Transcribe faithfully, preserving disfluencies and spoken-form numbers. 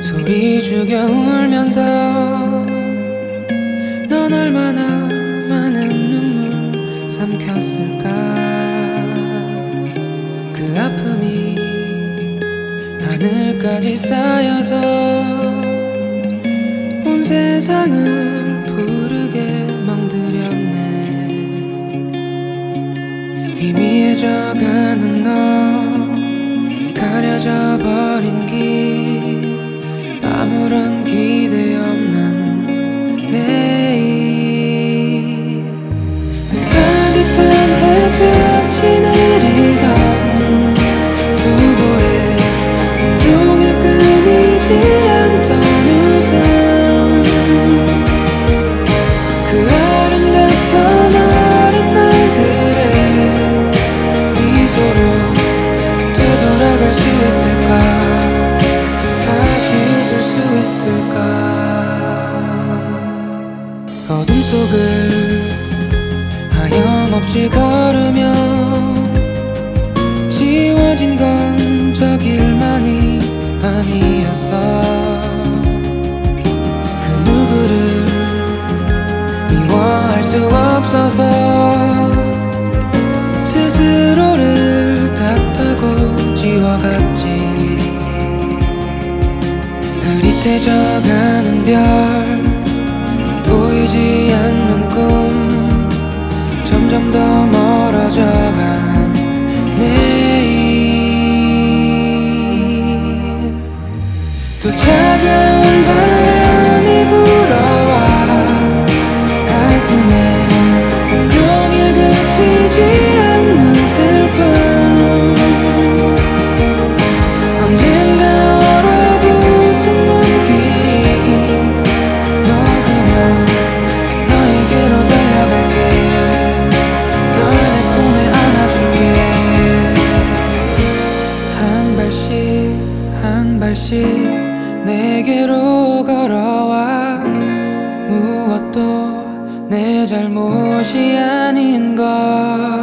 소리 죽여 울면서 넌 얼마나 많은 눈물 삼켰을까. 그 아픔이 하늘까지 쌓여서 온 세상을 부르게 멍들였네. 희미해져가는 너, 가려져 버린 길, 아무런 기대 없는 내일. 늘 따뜻한 햇볕이 내리던 두 볼에 온종일 끊이지 않던 웃음, 그 아름답던 어린 날들의 미소로 되돌아갈 수 있을까? 다시 웃을 수 있을까? 어둠 속을 하염없이 걸으며 지워진 건 저 길만이 아니었어. 그 누구를 미워할 수 없어서 스스로를 탓하고 지워갔지. 흐릿해져가는 별, 보이지 않는 꿈, 점점 더 멀어져간 내일. 또 차가운 바람이 불어와 가슴에 온종일 그치지 않는 슬픔, 언젠가 얼어붙은 눈길이 녹으면 너에게로 달려갈게. 널 내 품에 안아줄게. 한 발씩 한 발씩 내게로 걸어와. 무엇도 내 잘못이 아닌 걸